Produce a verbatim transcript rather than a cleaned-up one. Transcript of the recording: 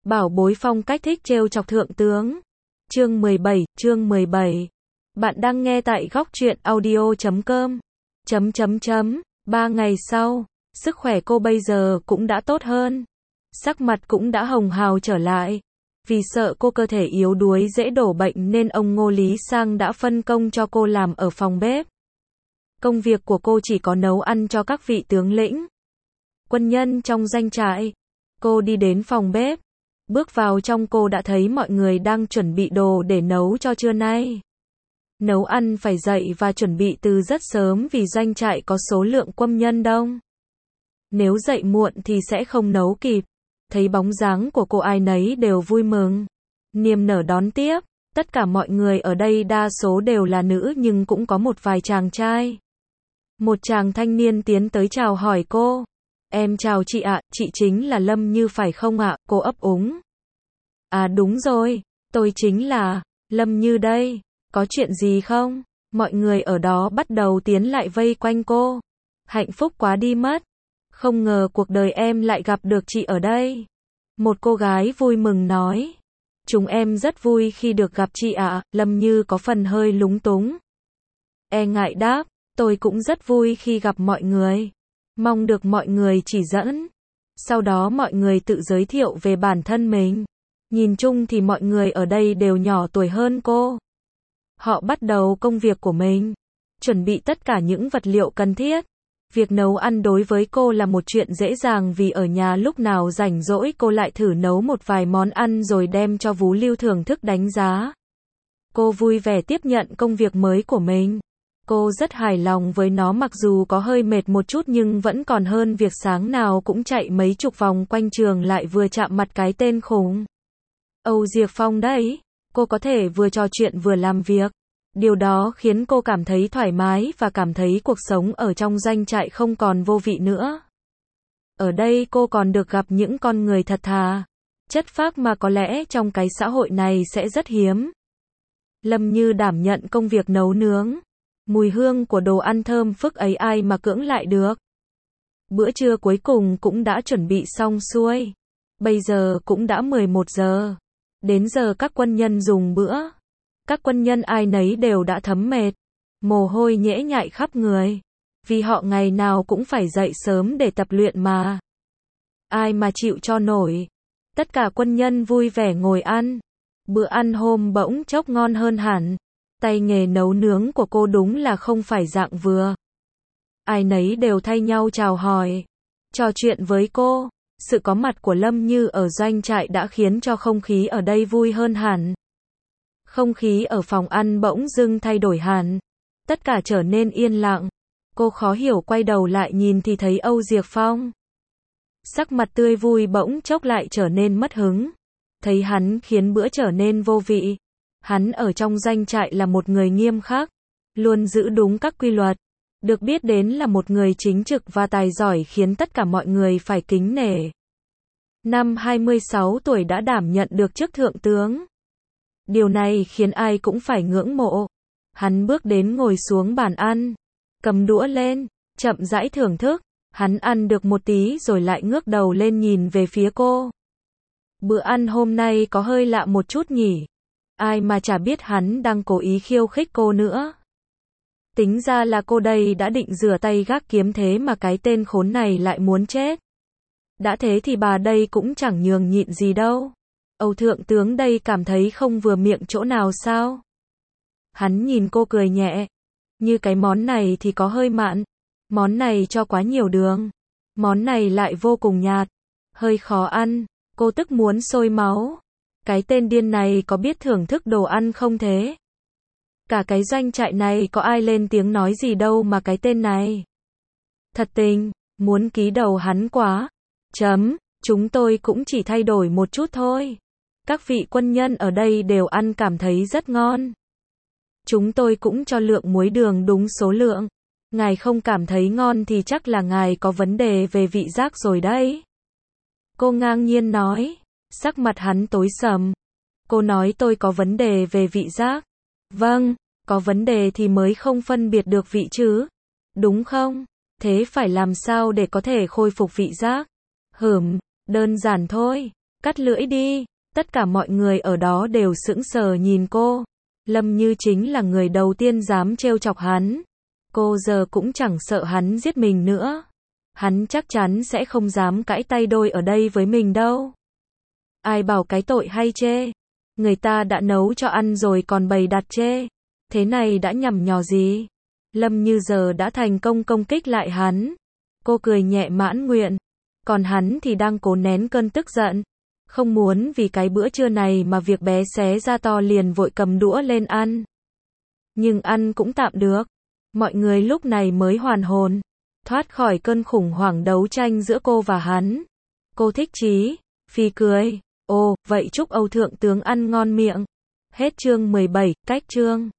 Bảo bối phong cách thích trêu chọc thượng tướng. Chương mười bảy, chương mười bảy. Bạn đang nghe tại góc truyện audio chấm com. Chấm chấm chấm. Ba ngày sau, sức khỏe cô bây giờ cũng đã tốt hơn. Sắc mặt cũng đã hồng hào trở lại. Vì sợ cô cơ thể yếu đuối dễ đổ bệnh nên ông Ngô Lý Sang đã phân công cho cô làm ở phòng bếp. Công việc của cô chỉ có nấu ăn cho các vị tướng lĩnh, quân nhân trong doanh trại. Cô đi đến phòng bếp. Bước vào trong cô đã thấy mọi người đang chuẩn bị đồ để nấu cho trưa nay. Nấu ăn phải dậy và chuẩn bị từ rất sớm vì doanh trại có số lượng quân nhân đông. Nếu dậy muộn thì sẽ không nấu kịp. Thấy bóng dáng của cô ai nấy đều vui mừng, niềm nở đón tiếp. Tất cả mọi người ở đây đa số đều là nữ nhưng cũng có một vài chàng trai. Một chàng thanh niên tiến tới chào hỏi cô. Em chào chị ạ, chị chính là Lâm Như phải không ạ? Cô ấp úng. À đúng rồi, tôi chính là Lâm Như đây. Có chuyện gì không? Mọi người ở đó bắt đầu tiến lại vây quanh cô. Hạnh phúc quá đi mất. Không ngờ cuộc đời em lại gặp được chị ở đây. Một cô gái vui mừng nói. Chúng em rất vui khi được gặp chị ạ. Lâm Như có phần hơi lúng túng. E ngại đáp, tôi cũng rất vui khi gặp mọi người. Mong được mọi người chỉ dẫn. Sau đó mọi người tự giới thiệu về bản thân mình. Nhìn chung thì mọi người ở đây đều nhỏ tuổi hơn cô. Họ bắt đầu công việc của mình. Chuẩn bị tất cả những vật liệu cần thiết. Việc nấu ăn đối với cô là một chuyện dễ dàng vì ở nhà lúc nào rảnh rỗi cô lại thử nấu một vài món ăn rồi đem cho Vú Lưu thưởng thức đánh giá. Cô vui vẻ tiếp nhận công việc mới của mình. Cô rất hài lòng với nó mặc dù có hơi mệt một chút nhưng vẫn còn hơn việc sáng nào cũng chạy mấy chục vòng quanh trường lại vừa chạm mặt cái tên khủng Âu Diệp Phong đấy. Cô có thể vừa trò chuyện vừa làm việc. Điều đó khiến cô cảm thấy thoải mái và cảm thấy cuộc sống ở trong doanh trại không còn vô vị nữa. Ở đây cô còn được gặp những con người thật thà, chất phác mà có lẽ trong cái xã hội này sẽ rất hiếm. Lâm Như đảm nhận công việc nấu nướng. Mùi hương của đồ ăn thơm phức ấy ai mà cưỡng lại được. Bữa trưa cuối cùng cũng đã chuẩn bị xong xuôi. Bây giờ cũng đã mười một giờ. Đến giờ các quân nhân dùng bữa. Các quân nhân ai nấy đều đã thấm mệt. Mồ hôi nhễ nhại khắp người. Vì họ ngày nào cũng phải dậy sớm để tập luyện mà. Ai mà chịu cho nổi. Tất cả quân nhân vui vẻ ngồi ăn. Bữa ăn hôm bỗng chốc ngon hơn hẳn. Tay nghề nấu nướng của cô đúng là không phải dạng vừa. Ai nấy đều thay nhau chào hỏi, trò chuyện với cô. Sự có mặt của Lâm Như ở doanh trại đã khiến cho không khí ở đây vui hơn hẳn. Không khí ở phòng ăn bỗng dưng thay đổi hẳn. Tất cả trở nên yên lặng. Cô khó hiểu quay đầu lại nhìn thì thấy Âu Diệp Phong. Sắc mặt tươi vui bỗng chốc lại trở nên mất hứng. Thấy hắn khiến bữa trở nên vô vị. Hắn ở trong doanh trại là một người nghiêm khắc, luôn giữ đúng các quy luật. Được biết đến là một người chính trực và tài giỏi khiến tất cả mọi người phải kính nể. Năm hai mươi sáu tuổi đã đảm nhận được chức thượng tướng. Điều này khiến ai cũng phải ngưỡng mộ. Hắn bước đến ngồi xuống bàn ăn, cầm đũa lên, chậm rãi thưởng thức. Hắn ăn được một tí rồi lại ngước đầu lên nhìn về phía cô. Bữa ăn hôm nay có hơi lạ một chút nhỉ? Ai mà chả biết hắn đang cố ý khiêu khích cô nữa. Tính ra là cô đây đã định rửa tay gác kiếm thế mà cái tên khốn này lại muốn chết. Đã thế thì bà đây cũng chẳng nhường nhịn gì đâu. Âu thượng tướng đây cảm thấy không vừa miệng chỗ nào sao? Hắn nhìn cô cười nhẹ. Như cái món này thì có hơi mặn. Món này cho quá nhiều đường. Món này lại vô cùng nhạt. Hơi khó ăn. Cô tức muốn sôi máu. Cái tên điên này có biết thưởng thức đồ ăn không thế? Cả cái doanh trại này có ai lên tiếng nói gì đâu mà cái tên này. Thật tình, muốn ký đầu hắn quá. Chấm, chúng tôi cũng chỉ thay đổi một chút thôi. Các vị quân nhân ở đây đều ăn cảm thấy rất ngon. Chúng tôi cũng cho lượng muối đường đúng số lượng. Ngài không cảm thấy ngon thì chắc là ngài có vấn đề về vị giác rồi đấy. Cô ngang nhiên nói. Sắc mặt hắn tối sầm. Cô nói tôi có vấn đề về vị giác. Vâng, có vấn đề thì mới không phân biệt được vị chứ. Đúng không? Thế phải làm sao để có thể khôi phục vị giác? Hửm, đơn giản thôi. Cắt lưỡi đi. Tất cả mọi người ở đó đều sững sờ nhìn cô. Lâm Như chính là người đầu tiên dám trêu chọc hắn. Cô giờ cũng chẳng sợ hắn giết mình nữa. Hắn chắc chắn sẽ không dám cãi tay đôi ở đây với mình đâu. Ai bảo cái tội hay chê. Người ta đã nấu cho ăn rồi còn bày đặt chê. Thế này đã nhằm nhò gì? Lâm Như giờ đã thành công công kích lại hắn. Cô cười nhẹ mãn nguyện. Còn hắn thì đang cố nén cơn tức giận. Không muốn vì cái bữa trưa này mà việc bé xé ra to liền vội cầm đũa lên ăn. Nhưng ăn cũng tạm được. Mọi người lúc này mới hoàn hồn. Thoát khỏi cơn khủng hoảng đấu tranh giữa cô và hắn. Cô thích chí. Phi cười. Ồ, vậy chúc Âu Thượng tướng ăn ngon miệng. Hết chương mười bảy, cách chương.